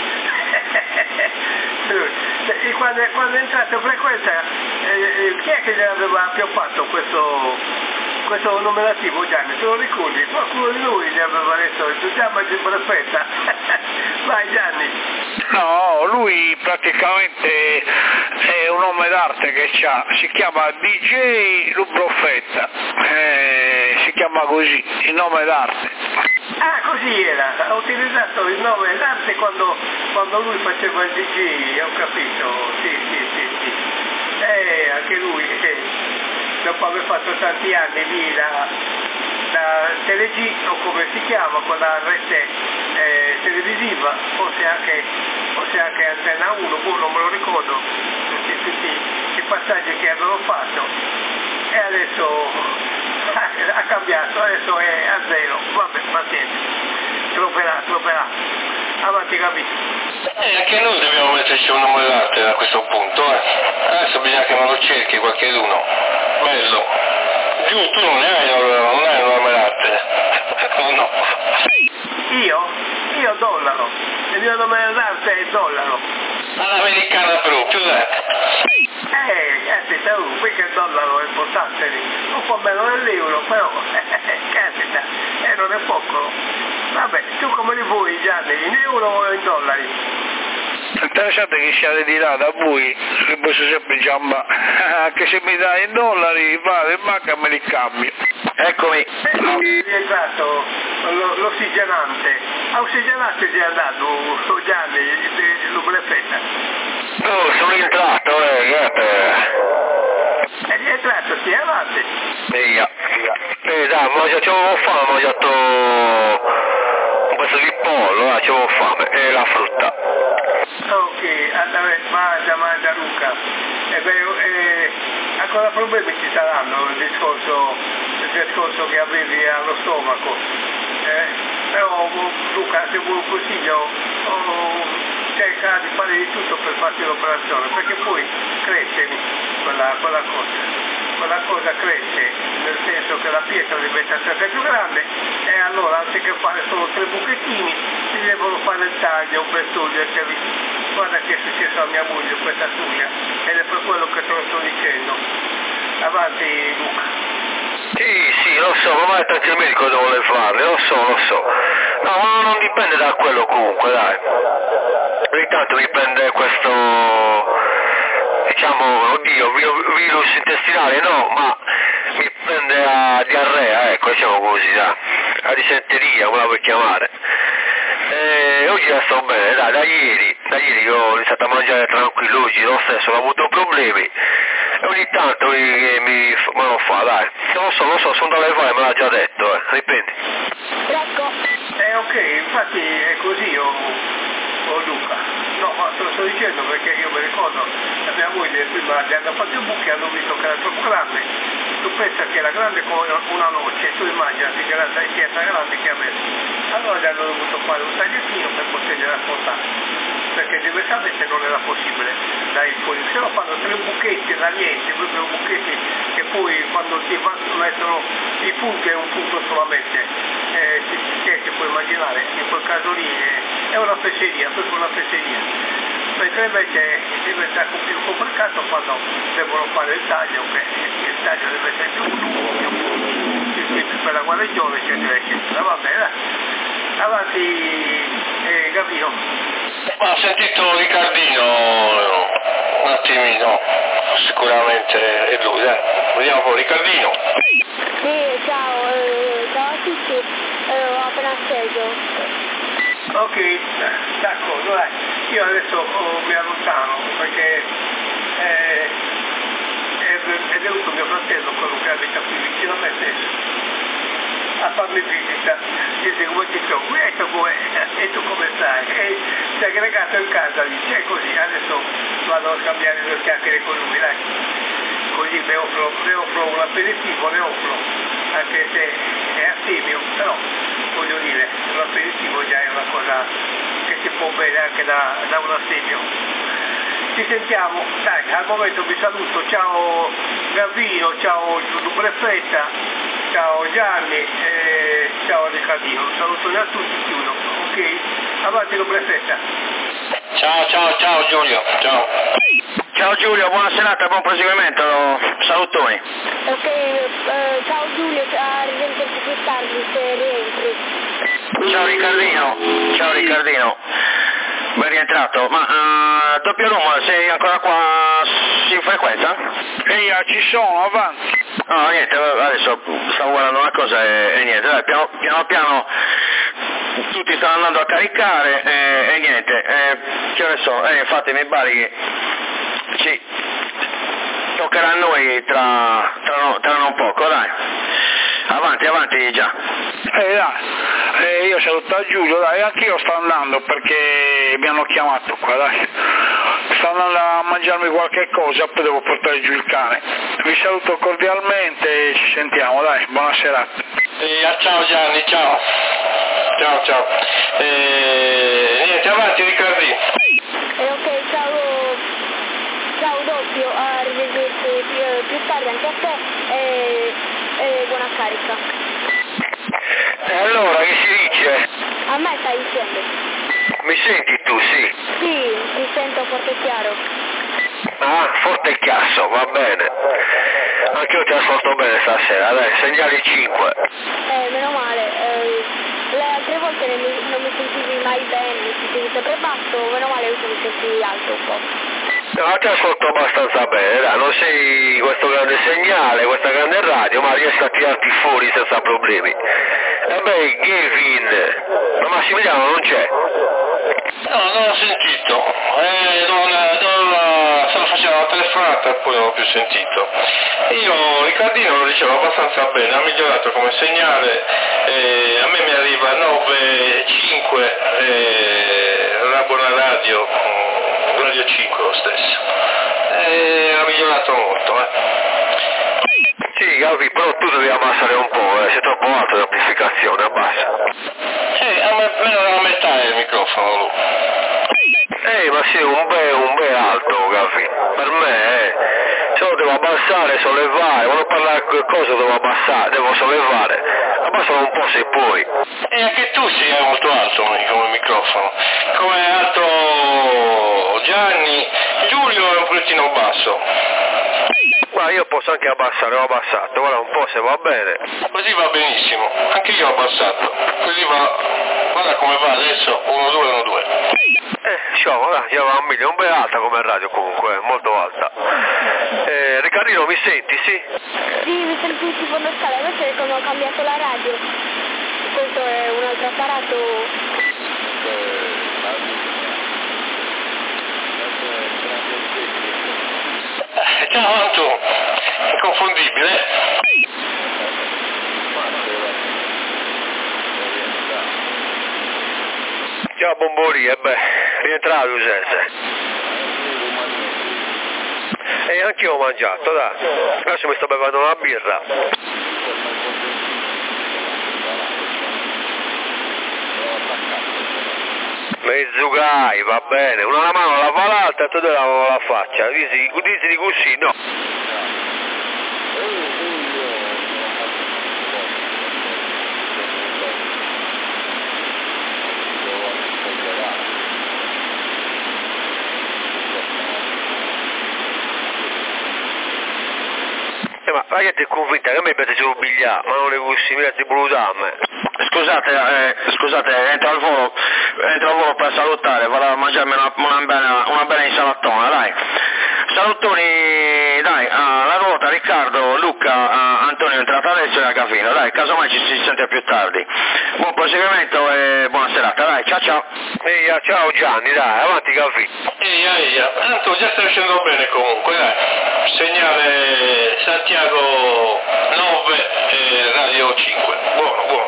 Quando è entrato frequenza chi è che gli aveva appioppato questo nominativo Gianni, te lo ricordi? Qualcuno di noi gli aveva detto chiamaci prefetta. Vai Gianni. No, lui praticamente è un nome d'arte che c'ha, si chiama DJ Lubrofetta, si chiama così, il nome d'arte. Ah, così era, ha utilizzato il nome d'arte quando lui faceva il DJ, ho capito, sì. Anche lui, dopo aver fatto tanti anni lì da Teleg, o come si chiama, quella rete televisiva, forse anche Antenna 1, non me lo ricordo, tutti i passaggi che avevano fatto, e adesso ha cambiato, adesso è a zero, vabbè, pazienza, troverà, avanti, capito. Anche noi dobbiamo metterci un nome d'arte a questo punto, adesso bisogna che me lo cerchi qualcheduno, bello. Giù, tu non hai un nome d'arte, no? Io dollaro, il mio nome d'arte è dollaro. All'americana proprio, dai. Caspita, qui che il dollaro è importante lì, un po' meno dell'euro, però, caspita, non è poco. Vabbè, tu come li vuoi, Gianni, in euro o in dollari? Interessante che siate di là da voi, che posso sempre giamba, anche se mi dai in dollari, vado in banca e me li cambio. Eccomi. È diventato l'ossigenante. A ossigenante si è andato, Gianni, Lubrefetta. Oh, sono rientrato, È rientrato, sì, avanti. Via. Dai, c'avevo fame, ho mangiato un pezzo di pollo, c'avevo fame, e la frutta. Ok, mangia Luca. Ancora problemi ci saranno il discorso che avevi allo stomaco. Però Luca, se vuoi un consiglio, cerca di fare di tutto per farti l'operazione, perché poi cresce quella cosa cresce, nel senso che la pietra diventa sempre più grande, e allora anziché fare solo 3 buchettini si devono fare il taglio per toglierteli. Guarda che è successo a mia moglie questa storia, ed è per quello che te lo sto dicendo. Avanti, Luca. Sì, lo so, ma è anche il medico che vuole farle, lo so. No, ma non dipende da quello comunque, dai. Ogni tanto mi prende questo, diciamo, virus intestinale, no, ma mi prende a diarrea, ecco, diciamo così, dai. A disenteria, come la puoi chiamare. Oggi la sto bene, dai, da ieri ho iniziato a mangiare tranquillo, oggi lo stesso, ho avuto problemi, e ogni tanto me lo fa, dai, lo so, sono dalle fare, me l'ha già detto, ripendi. Ecco. Ok, infatti è così, Luca. No, ma te lo sto dicendo perché io mi ricordo, la mia moglie prima gli hanno fatto il buco e hanno visto che era troppo grande. Tu pensa che era grande come una noce, tu immaginati che era grande che aveva. Allora gli hanno dovuto fare un tagliettino per potergliela portare, perché diversamente non era possibile dai fuori. Se lo fanno 3 buchetti da niente, proprio buchetti che poi quando ti mettono i punti è un punto solamente. Si può immaginare, in quel caso lì è una fesseria, proprio una fesseria. Mentre invece diventa più complicato quando devono fare il taglio, che il taglio deve essere più lungo, per la guarigione, eccetera. Va bene, avanti, Gavino. Ho sentito Riccardino un attimino, sicuramente è lui, vediamo un po' Riccardino. Sì, ciao a tutti, ho appena acceso. Ok, d'accordo, dai. Io adesso mi allontano perché è venuto mio fratello, quello che abita qui vicino a me stesso, a farmi visita. Dice come ti trovi? E tu come stai? E si è aggregato in casa, dice, è così, adesso vado a scambiare 2 chiacchiere con lui, dai. Così le offro un aperitivo, anche se è astemio, però voglio dire, l'aperitivo già è una cosa che si può bere anche da un astemio. Ci sentiamo, dai, al momento vi saluto, ciao Gavino, ciao Lubrefetta, ciao Gianni e ciao Riccardino, saluto a tutti, chiudo, ok? Avanti Lubrefetta. Ciao Giulio, ciao. Ciao Giulio, buona serata, buon proseguimento, salutoni. Ok, ciao Giulio, a risentirti più tardi se rientri. Ciao Riccardino. Ben rientrato, ma doppio rumore, sei ancora qua in frequenza? Ehi, ci sono, avanti. No, niente, adesso stavo guardando una cosa e niente, dai, piano piano tutti stanno andando a caricare e niente, che ore sono? Infatti mi pare che ci toccherà a noi tra non poco, dai. Avanti già. Dai, io saluto a Giulio, dai, anch'io sto andando perché mi hanno chiamato qua, dai. Sto andando a mangiarmi qualche cosa, poi devo portare giù il cane. Vi saluto cordialmente e ci sentiamo, dai, buona serata. Ciao Gianni, ciao. Ciao. Niente, avanti Riccardi. Ok, ciao doppio, arrivederci più tardi anche a te e buona carica. E allora che si dice? A me stai dicendo? Mi senti tu, sì? Sì, ti sento forte e chiaro. Ah, forte e chiasso, va bene. Anche io ti ascolto bene stasera, dai, segnali 5. Meno male, le altre volte non mi sentivi mai bene, mi sentivi sempre basso, meno male io mi sentivi alto un po'. No, ti ascolto abbastanza bene, dai, non sei questo grande segnale, questa grande radio, ma riesco a tirarti fuori senza problemi. E beh, Gavin, ma Massimiliano non c'è? No, non ho sentito, stavo facendo una telefonata e poi non l'ho più sentito. Io Riccardino lo dicevo abbastanza bene, ha migliorato come segnale, a me mi arriva 9.5, una buona radio 5 lo stesso, ha migliorato molto. Sì, Gavi, però tu devi abbassare un po', sei troppo alto l'amplificazione, abbassa. Almeno della metà è il microfono lui. Ma sì, un bel alto, Gavi. Per me, se lo devo abbassare, sollevare, quando parlare qualcosa devo sollevare. Abbassalo un po' se puoi. E anche tu sei molto alto come microfono. Come è alto Gianni, Giulio è un pochettino basso. Ma io posso anche abbassare, ho abbassato, guarda un po' se va bene. Così va benissimo, anche io ho abbassato. Così va, guarda come va adesso, 1-2. Diciamo, già va un bel alta come radio comunque, molto alta. Riccardino, mi senti, sì? Sì, mi sento in secondo scala, invece è come ho cambiato la radio. Questo è un altro apparato. Ciao Anto, inconfondibile. Ciao Bombori, rientrato Giuseppe. E anch'io ho mangiato, dai. Adesso mi sto bevendo una birra. Mezzugai, va bene. Una mano lava l'altra e tu devi lavare la faccia. Dici così, no. Ma la gente è convinta che a me piace solo bigliare, ma non le gusti, mi piace brutame. Scusate, entro al volo per salutare, vado a mangiarmi una bella insalattona, dai. Salutoni, dai, alla ruota, Riccardo, Luca, Antonio, entrata adesso e a Gavino, dai, casomai ci si sente più tardi. Buon proseguimento e buona serata, dai, ciao. Ciao Gianni, dai, avanti Gavino. Eia, tanto già sta uscendo bene comunque, dai. Segnale Santiago 9 e Radio 5, buono.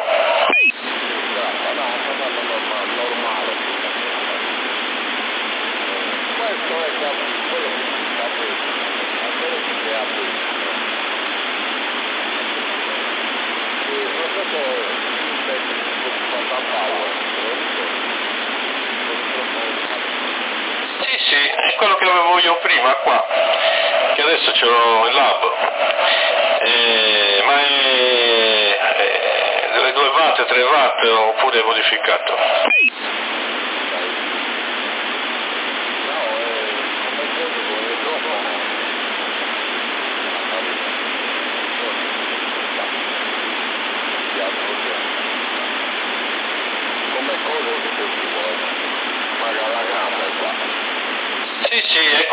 Sì, è quello che avevo io prima qua, che adesso ce l'ho in lab, ma è delle 2 watt, 3 watt oppure modificato. Come cosa che ti vuole? Paga la gara.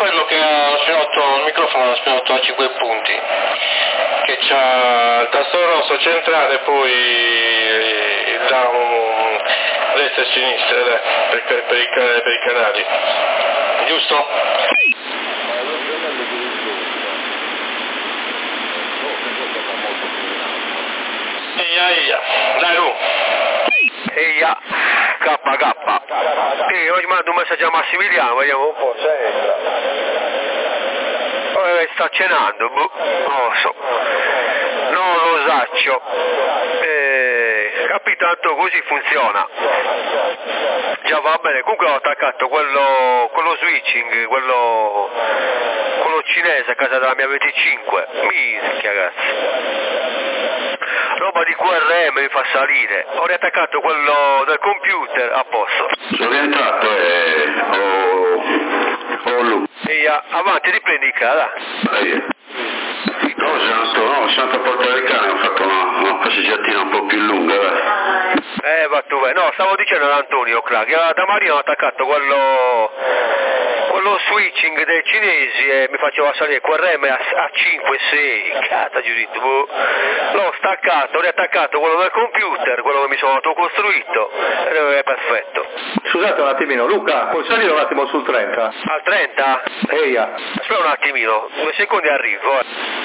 quello che ha spinotto il microfono, ha spinotto a 5 punti, che c'ha il tasto rosso centrale e poi da destra e sinistra per i canali, giusto? Eia, dai Lu. Eia, KK. Oggi mando un messaggio a Massimiliano, vediamo un po', se entra. Sta cenando, non lo so. Non lo saccio. Capito, tanto così funziona. Già va bene, comunque ho attaccato quello switching, quello cinese a casa della mia 25. Minchia ragazzi. Roba di QRM mi fa salire. Ho riattaccato quello del computer, a posto. Sono rientrato e ho avanti, riprendi il cara. Cosa? No, sono andato a portare il cane, ho fatto una passeggiatina un po' più lunga, dai. Va tu vai. No, stavo dicendo ad Antonio, che da Marino ho attaccato quello switching dei cinesi e mi faceva salire QRM a 5, 6, cazzo Giudito, l'ho staccato, ho riattaccato quello del computer, quello che mi sono autocostruito, ed è perfetto. Scusate un attimino, Luca, puoi salire un attimo sul 30? Al 30? Eia. Aspetta un attimino, 2 secondi arrivo.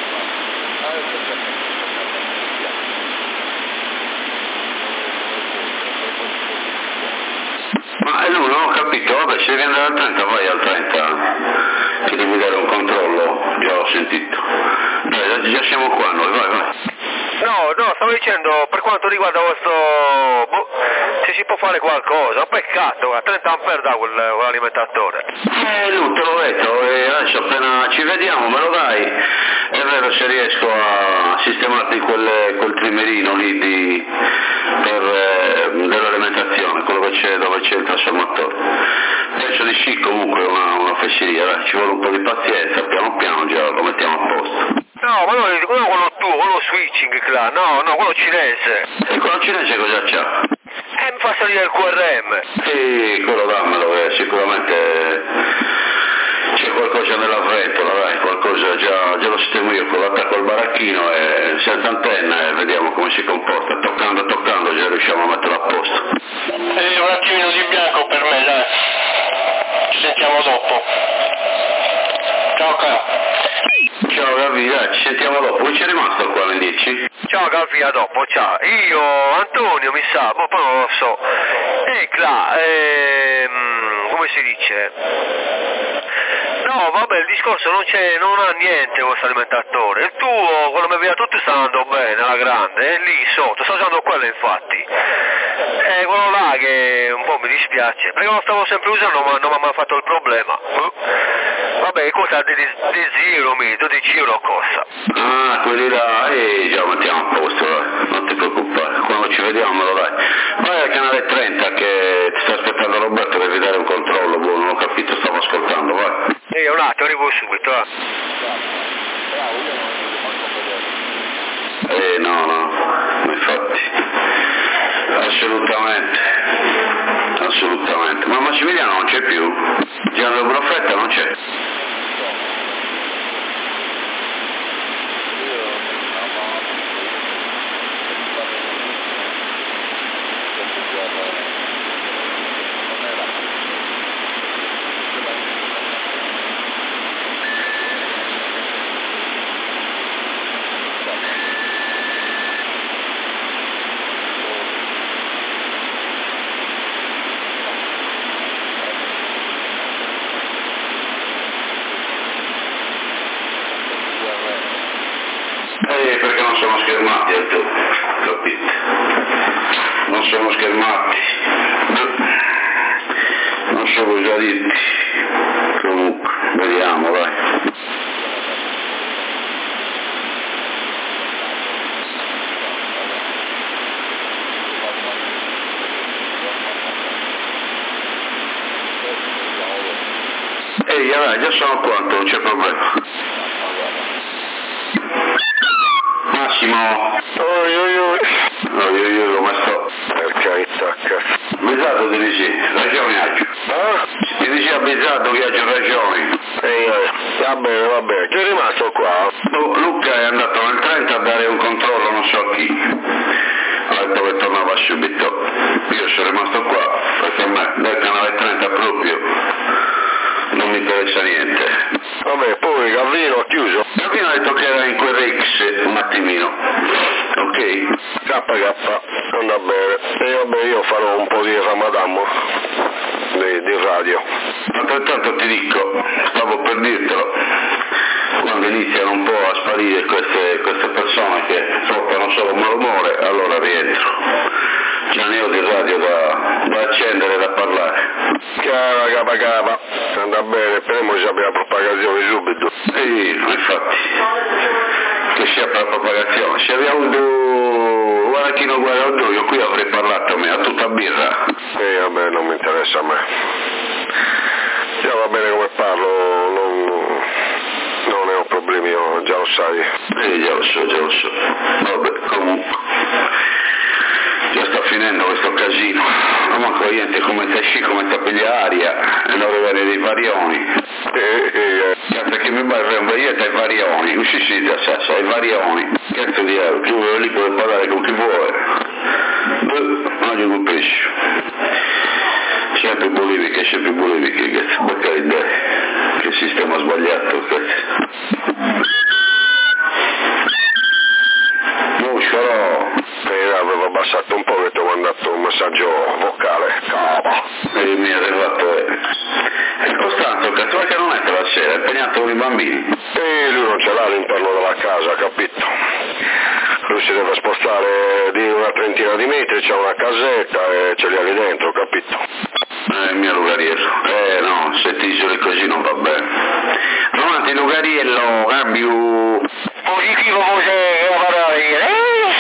Ma non ho capito, vabbè, se devi andare al 30 vai al 30, ti devi dare un controllo, già l'ho sentito. Dai, già siamo qua noi, vai. No, stavo dicendo, per quanto riguarda questo, se si può fare qualcosa, peccato, a 30 ampere da quell'alimentatore. Lui, te l'ho detto, e adesso appena ci vediamo me lo dai, è vero se riesco a sistemarti quel trimerino lì dell'alimentazione, quello che c'è dove c'è il trasformatore. Penso di sì, comunque una fesseria, dai, ci vuole un po' di pazienza, piano piano già lo mettiamo a posto. No, ma non quello tuo, quello switching, no, quello cinese. E quello cinese cosa c'ha? Mi fa salire il QRM. Sì, quello dammelo, sicuramente c'è qualcosa nella ventola, dai, qualcosa già lo sistemo io, con l'attacco al baracchino e senza antenna e vediamo come si comporta, toccando già riusciamo a metterlo a posto. Un attimino di bianco per me, dai. Ci sentiamo dopo. Ciao caro. Ciao Gavi, dai, ci sentiamo dopo. Poi c'è rimasto qua alle 10? Ciao Gavi, a dopo, ciao. Io, Antonio, mi sa, poi non lo so. Come si dice? No, vabbè, il discorso non ha niente questo alimentatore. Il tuo, quello che mi tutto sta andando bene, alla grande, è lì sotto, sto usando quello infatti. Quello là che un po' mi dispiace, perché lo stavo sempre usando ma non mi ha mai fatto il problema. Vabbè, costa di 12 euro costa. Ah, quelli là, già mettiamo a posto, dai, non ti preoccupare, quando ci vediamo me lo dai. Vai al canale 30 che ti sta aspettando Roberto, devi dare un controllo, non ho capito, stavo ascoltando, vai. Un attimo, arrivo subito, No, infatti, assolutamente, ma Massimiliano non c'è più, Gianni Brofetta non c'è. Perché non sono schermati al tuo, capite? Non sono schermati, non so cosa dirti, comunque, vediamo, vai. Dai, già sono quanto, non c'è problema. Massimo. Oi, come sto? Per carità, cazzo. Bizzato ti dici, ragioni agio. Ti dici a Bizzato che agio ragioni. Va bene, chi è rimasto qua? Luca è andato nel 30 a dare un controllo non so a chi, ha detto che tornava subito, io sono rimasto qua perché a me del canale 30 proprio non mi interessa niente. Vabbè, poi Gavino ha chiuso? Gavino ha detto che era in quel Rex un attimino, ok? KK, andrà bene. E vabbè, io farò un po' di Ramadan di radio. Altrettanto ti dico, stavo per dirtelo, quando iniziano un po' a sparire queste persone che portano solo malumore, allora rientro. C'è un io di radio da accendere e da parlare. Cava, andrà bene, speriamo che ci abbia propagazione subito. Sì, infatti, che sia per la propagazione. Se abbiamo avuto guarachino guarda, io qui avrei parlato a me, a tutta birra. Vabbè, non mi interessa a me. Già va bene come parlo, non ne ho problemi, io già lo sai. Già lo so. Vabbè, comunque. Già sta finendo questo casino, non manco niente come sta piglia aria e non avere dei varioni. Cazzo che mi barremmo io dai varioni, uscisci da sassa, ai varioni. Cazzo di euro, tu lì puoi parlare con chi vuole. Non gli colpisci. Sempre boliviche, cazzo, bacca idea. Che sistema sbagliato, cazzo. Avevo abbassato un po' che ti ho mandato un messaggio vocale. Cava. E mi è arrivato è Costanzo, cazzo, perché non è per la sera, è impegnato con i bambini. E lui non ce l'ha all'interno della casa, capito? Lui si deve spostare di una trentina di metri, c'è una casetta e ce li ha lì dentro, capito? Il mio lugariello. No, se ti isoli così non va bene. Avanti lugariello, cambio. Positivo cos'è la parola?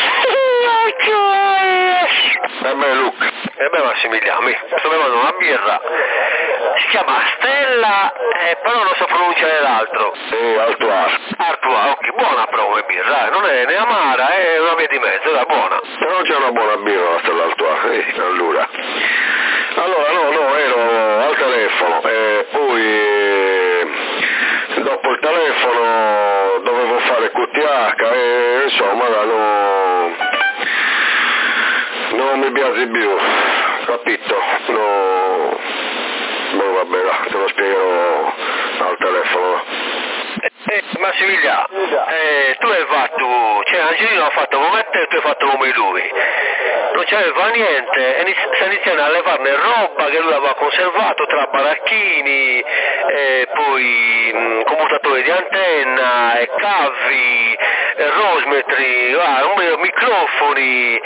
Luca. Massimiliano, sto bevendo una birra, si chiama Stella, però non so pronunciare l'altro. Artois, ok, buona però come birra, non è né amara, è una via di mezzo, è buona. Però c'è una buona birra la Stella Artois, allora. No, ero al telefono e poi dopo il telefono dovevo fare QTH e insomma non mi piace più, capito? No, vabbè, te lo spiegherò al telefono. Massimiliano, tu hai fatto, cioè Angelino ha fatto come te e tu hai fatto come lui. Non c'aveva niente e sta iniziando a levarne roba che lui aveva conservato tra baracchini, poi commutatori di antenna, cavi, rosmetri, microfoni,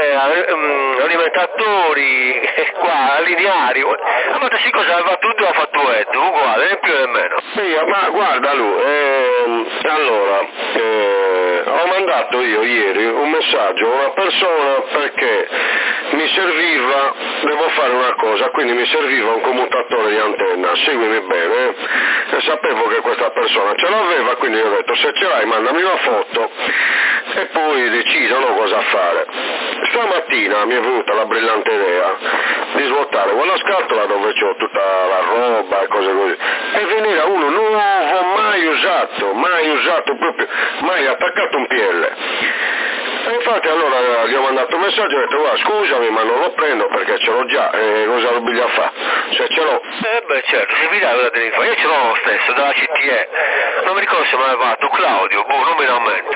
alimentatori, qua, lineari. Ha fatto sì cosa aveva tutto, ha fatto Edo, uguale, né più né meno. Sì, ma guarda lui, allora, ho mandato io ieri un messaggio a una persona perché mi serviva, devo fare una cosa, quindi mi serviva un commutatore di antenna, seguimi bene, e sapevo che questa persona ce l'aveva, quindi gli ho detto se ce l'hai mandami una foto e poi decidono cosa fare. Stamattina mi è venuta la brillante idea di svuotare quella scatola dove c'ho tutta la roba e cose così e venire a uno nuovo, mai usato proprio, mai attaccato un PL. E infatti allora gli ho mandato un messaggio e ho detto guarda scusami ma non lo prendo perché ce l'ho già e cosa lo biglia fa? Se ce l'ho. Certo, se vi dai la devi fare, io ce l'ho lo stesso, dalla CTE, non mi ricordo se me l'aveva fatto Claudio, non mi rammento.